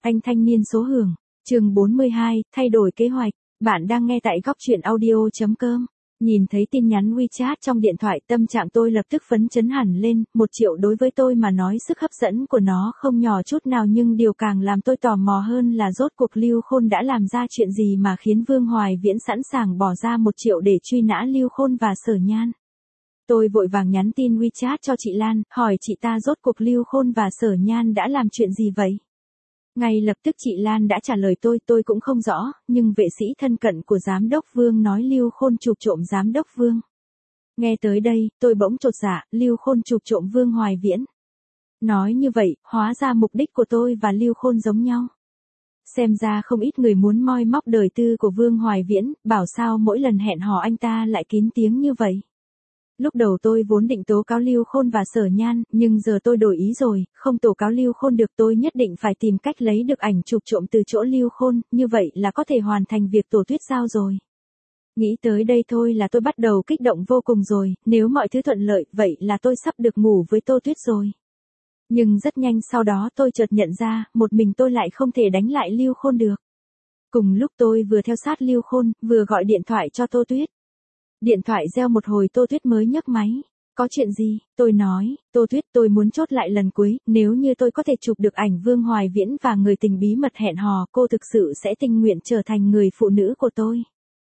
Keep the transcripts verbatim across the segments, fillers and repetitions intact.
Anh thanh niên số hưởng, chương bốn mươi hai, thay đổi kế hoạch. Bạn đang nghe tại góc truyện audio.com. Nhìn thấy tin nhắn WeChat trong điện thoại, tâm trạng tôi lập tức phấn chấn hẳn lên. Một triệu đối với tôi mà nói sức hấp dẫn của nó không nhỏ chút nào, nhưng điều càng làm tôi tò mò hơn là rốt cuộc Lưu Khôn đã làm ra chuyện gì mà khiến Vương Hoài Viễn sẵn sàng bỏ ra một triệu để truy nã Lưu Khôn và Sở Nhan. Tôi vội vàng nhắn tin WeChat cho chị Lan, hỏi chị ta rốt cuộc Lưu Khôn và Sở Nhan đã làm chuyện gì vậy? Ngay lập tức chị Lan đã trả lời tôi, tôi cũng không rõ, nhưng vệ sĩ thân cận của giám đốc Vương nói Lưu Khôn chụp trộm giám đốc Vương. Nghe tới đây, tôi bỗng chột dạ, Lưu Khôn chụp trộm Vương Hoài Viễn. Nói như vậy, hóa ra mục đích của tôi và Lưu Khôn giống nhau. Xem ra không ít người muốn moi móc đời tư của Vương Hoài Viễn, bảo sao mỗi lần hẹn hò anh ta lại kín tiếng như vậy. Lúc đầu tôi vốn định tố cáo Lưu Khôn và Sở Nhan, nhưng giờ tôi đổi ý rồi, không tố cáo Lưu Khôn được, tôi nhất định phải tìm cách lấy được ảnh chụp trộm từ chỗ Lưu Khôn, như vậy là có thể hoàn thành việc tổ tuyết giao rồi. Nghĩ tới đây thôi là tôi bắt đầu kích động vô cùng rồi, nếu mọi thứ thuận lợi, vậy là tôi sắp được ngủ với Tô Tuyết rồi. Nhưng rất nhanh sau đó tôi chợt nhận ra, một mình tôi lại không thể đánh lại Lưu Khôn được. Cùng lúc tôi vừa theo sát Lưu Khôn, vừa gọi điện thoại cho Tô Tuyết. Điện thoại reo một hồi, Tô Tuyết mới nhấc máy. Có chuyện gì? Tôi nói, Tô Tuyết, tôi muốn chốt lại lần cuối, nếu như tôi có thể chụp được ảnh Vương Hoài Viễn và người tình bí mật hẹn hò, cô thực sự sẽ tình nguyện trở thành người phụ nữ của tôi.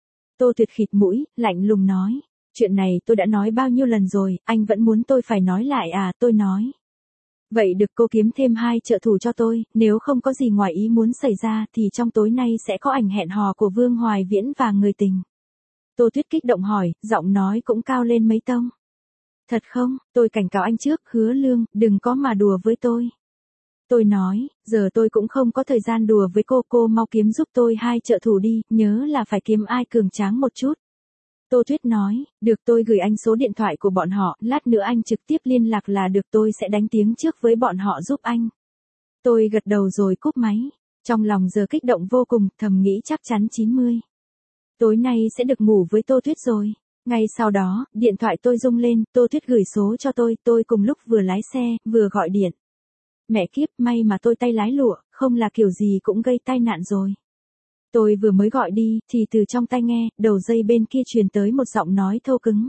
Tô Tuyết khịt mũi, lạnh lùng nói, chuyện này tôi đã nói bao nhiêu lần rồi, anh vẫn muốn tôi phải nói lại à? Tôi nói. Vậy được, cô kiếm thêm hai trợ thủ cho tôi, nếu không có gì ngoài ý muốn xảy ra thì trong tối nay sẽ có ảnh hẹn hò của Vương Hoài Viễn và người tình. Tô Tuyết kích động hỏi, giọng nói cũng cao lên mấy tông. Thật không? Tôi cảnh cáo anh trước, Hứa Lương, đừng có mà đùa với tôi. Tôi nói, giờ tôi cũng không có thời gian đùa với cô, cô mau kiếm giúp tôi hai trợ thủ đi, nhớ là phải kiếm ai cường tráng một chút. Tô Tuyết nói, được, tôi gửi anh số điện thoại của bọn họ, lát nữa anh trực tiếp liên lạc là được, tôi sẽ đánh tiếng trước với bọn họ giúp anh. Tôi gật đầu rồi cúp máy, trong lòng giờ kích động vô cùng, thầm nghĩ chắc chắn chín mươi. Tối nay sẽ được ngủ với Tô Tuyết rồi. Ngay sau đó, điện thoại tôi rung lên, Tô Tuyết gửi số cho tôi, tôi cùng lúc vừa lái xe, vừa gọi điện. Mẹ kiếp, may mà tôi tay lái lụa, không là kiểu gì cũng gây tai nạn rồi. Tôi vừa mới gọi đi, thì từ trong tai nghe, đầu dây bên kia truyền tới một giọng nói thô cứng.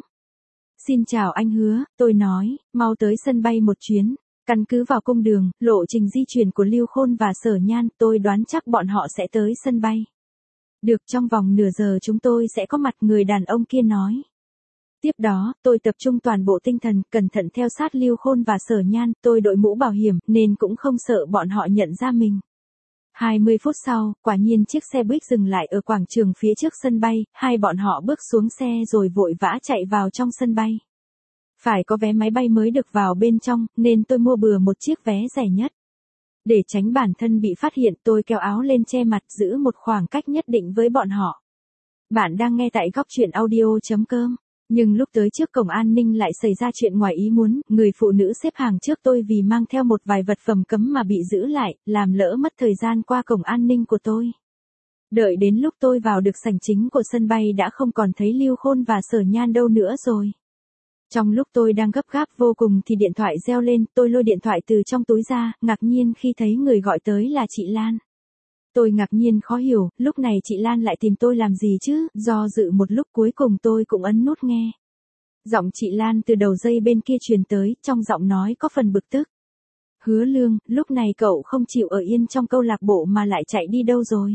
Xin chào anh Hứa, tôi nói, mau tới sân bay một chuyến. Căn cứ vào cung đường, lộ trình di chuyển của Lưu Khôn và Sở Nhan, tôi đoán chắc bọn họ sẽ tới sân bay. Được, trong vòng nửa giờ chúng tôi sẽ có mặt, người đàn ông kia nói. Tiếp đó, tôi tập trung toàn bộ tinh thần, cẩn thận theo sát Lưu Khôn và Sở Nhan, tôi đội mũ bảo hiểm, nên cũng không sợ bọn họ nhận ra mình. hai mươi phút sau, quả nhiên chiếc xe buýt dừng lại ở quảng trường phía trước sân bay, hai bọn họ bước xuống xe rồi vội vã chạy vào trong sân bay. Phải có vé máy bay mới được vào bên trong, nên tôi mua bừa một chiếc vé rẻ nhất. Để tránh bản thân bị phát hiện, tôi kéo áo lên che mặt, giữ một khoảng cách nhất định với bọn họ. Bạn đang nghe tại góc truyện audio.com. Nhưng lúc tới trước cổng an ninh lại xảy ra chuyện ngoài ý muốn, người phụ nữ xếp hàng trước tôi vì mang theo một vài vật phẩm cấm mà bị giữ lại, làm lỡ mất thời gian qua cổng an ninh của tôi. Đợi đến lúc tôi vào được sảnh chính của sân bay đã không còn thấy Lưu Khôn và Sở Nhan đâu nữa rồi. Trong lúc tôi đang gấp gáp vô cùng thì điện thoại reo lên, tôi lôi điện thoại từ trong túi ra, ngạc nhiên khi thấy người gọi tới là chị Lan. Tôi ngạc nhiên khó hiểu, lúc này chị Lan lại tìm tôi làm gì chứ, do dự một lúc cuối cùng tôi cũng ấn nút nghe. Giọng chị Lan từ đầu dây bên kia truyền tới, trong giọng nói có phần bực tức. Hứa Lương, lúc này cậu không chịu ở yên trong câu lạc bộ mà lại chạy đi đâu rồi?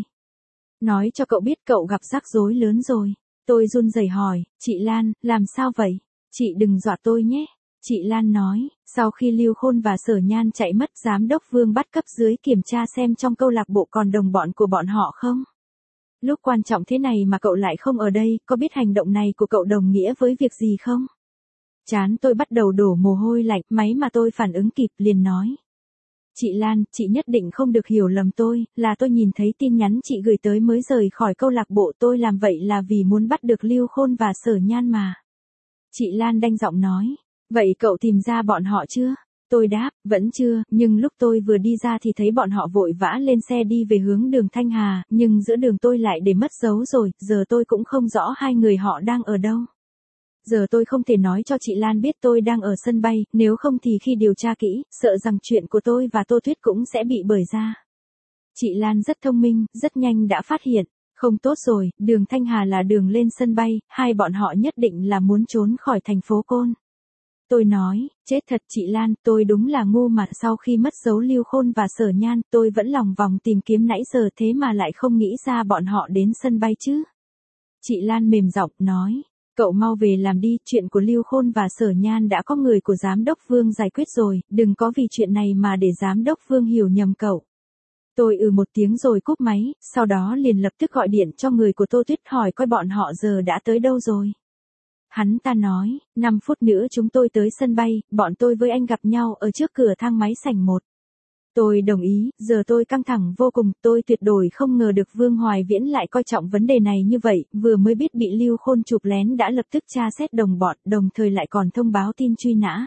Nói cho cậu biết cậu gặp rắc rối lớn rồi. Tôi run rẩy hỏi, chị Lan, làm sao vậy? Chị đừng dọa tôi nhé. Chị Lan nói, sau khi Lưu Khôn và Sở Nhan chạy mất, giám đốc Vương bắt cấp dưới kiểm tra xem trong câu lạc bộ còn đồng bọn của bọn họ không. Lúc quan trọng thế này mà cậu lại không ở đây, có biết hành động này của cậu đồng nghĩa với việc gì không? Chán tôi bắt đầu đổ mồ hôi lạnh, máy mà tôi phản ứng kịp liền nói. Chị Lan, chị nhất định không được hiểu lầm tôi, là tôi nhìn thấy tin nhắn chị gửi tới mới rời khỏi câu lạc bộ, tôi làm vậy là vì muốn bắt được Lưu Khôn và Sở Nhan mà. Chị Lan đanh giọng nói. Vậy cậu tìm ra bọn họ chưa? Tôi đáp, vẫn chưa, nhưng lúc tôi vừa đi ra thì thấy bọn họ vội vã lên xe đi về hướng đường Thanh Hà, nhưng giữa đường tôi lại để mất dấu rồi, giờ tôi cũng không rõ hai người họ đang ở đâu. Giờ tôi không thể nói cho chị Lan biết tôi đang ở sân bay, nếu không thì khi điều tra kỹ, sợ rằng chuyện của tôi và Tô Tuyết cũng sẽ bị bởi ra. Chị Lan rất thông minh, rất nhanh đã phát hiện. Không tốt rồi, đường Thanh Hà là đường lên sân bay, hai bọn họ nhất định là muốn trốn khỏi thành phố Côn. Tôi nói, chết thật chị Lan, tôi đúng là ngu mà sau khi mất dấu Lưu Khôn và Sở Nhan, tôi vẫn lòng vòng tìm kiếm nãy giờ thế mà lại không nghĩ ra bọn họ đến sân bay chứ. Chị Lan mềm giọng nói, cậu mau về làm đi, chuyện của Lưu Khôn và Sở Nhan đã có người của giám đốc Vương giải quyết rồi, đừng có vì chuyện này mà để giám đốc Vương hiểu nhầm cậu. Tôi ừ một tiếng rồi cúp máy, sau đó liền lập tức gọi điện cho người của Tô Tuyết hỏi coi bọn họ giờ đã tới đâu rồi. Hắn ta nói, năm phút nữa chúng tôi tới sân bay, bọn tôi với anh gặp nhau ở trước cửa thang máy sảnh một. Tôi đồng ý, giờ tôi căng thẳng vô cùng, tôi tuyệt đối không ngờ được Vương Hoài Viễn lại coi trọng vấn đề này như vậy, vừa mới biết bị Lưu Khôn chụp lén đã lập tức tra xét đồng bọn, đồng thời lại còn thông báo tin truy nã.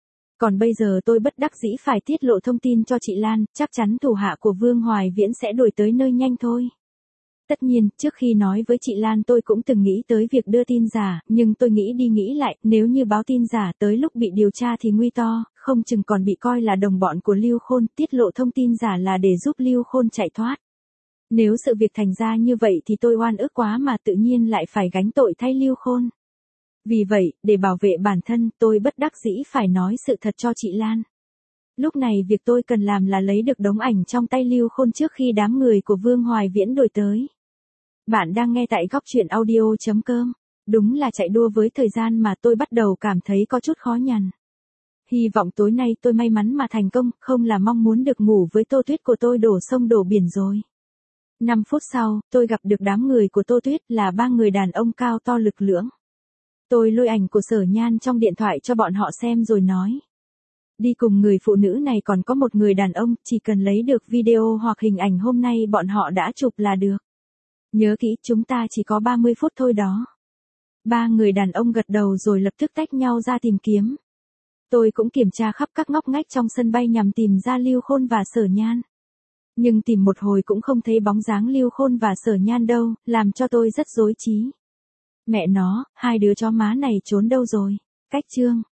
Còn bây giờ tôi bất đắc dĩ phải tiết lộ thông tin cho chị Lan, chắc chắn thủ hạ của Vương Hoài Viễn sẽ đuổi tới nơi nhanh thôi. Tất nhiên, trước khi nói với chị Lan tôi cũng từng nghĩ tới việc đưa tin giả, nhưng tôi nghĩ đi nghĩ lại, nếu như báo tin giả tới lúc bị điều tra thì nguy to, không chừng còn bị coi là đồng bọn của Lưu Khôn, tiết lộ thông tin giả là để giúp Lưu Khôn chạy thoát. Nếu sự việc thành ra như vậy thì tôi oan ức quá mà tự nhiên lại phải gánh tội thay Lưu Khôn. Vì vậy, để bảo vệ bản thân, tôi bất đắc dĩ phải nói sự thật cho chị Lan. Lúc này việc tôi cần làm là lấy được đống ảnh trong tay Lưu Khôn trước khi đám người của Vương Hoài Viễn đuổi tới. Bạn đang nghe tại góc truyện audio chấm com. Đúng là chạy đua với thời gian mà tôi bắt đầu cảm thấy có chút khó nhằn. Hy vọng tối nay tôi may mắn mà thành công, không là mong muốn được ngủ với Tô Tuyết của tôi đổ sông đổ biển rồi. năm phút sau, tôi gặp được đám người của Tô Tuyết là ba người đàn ông cao to lực lưỡng. Tôi lôi ảnh của Sở Nhan trong điện thoại cho bọn họ xem rồi nói. Đi cùng người phụ nữ này còn có một người đàn ông, chỉ cần lấy được video hoặc hình ảnh hôm nay bọn họ đã chụp là được. Nhớ kỹ, chúng ta chỉ có ba mươi phút thôi đó. Ba người đàn ông gật đầu rồi lập tức tách nhau ra tìm kiếm. Tôi cũng kiểm tra khắp các ngóc ngách trong sân bay nhằm tìm ra Lưu Khôn và Sở Nhan. Nhưng tìm một hồi cũng không thấy bóng dáng Lưu Khôn và Sở Nhan đâu, làm cho tôi rất rối trí. Mẹ nó, hai đứa chó má này trốn đâu rồi? Cách chương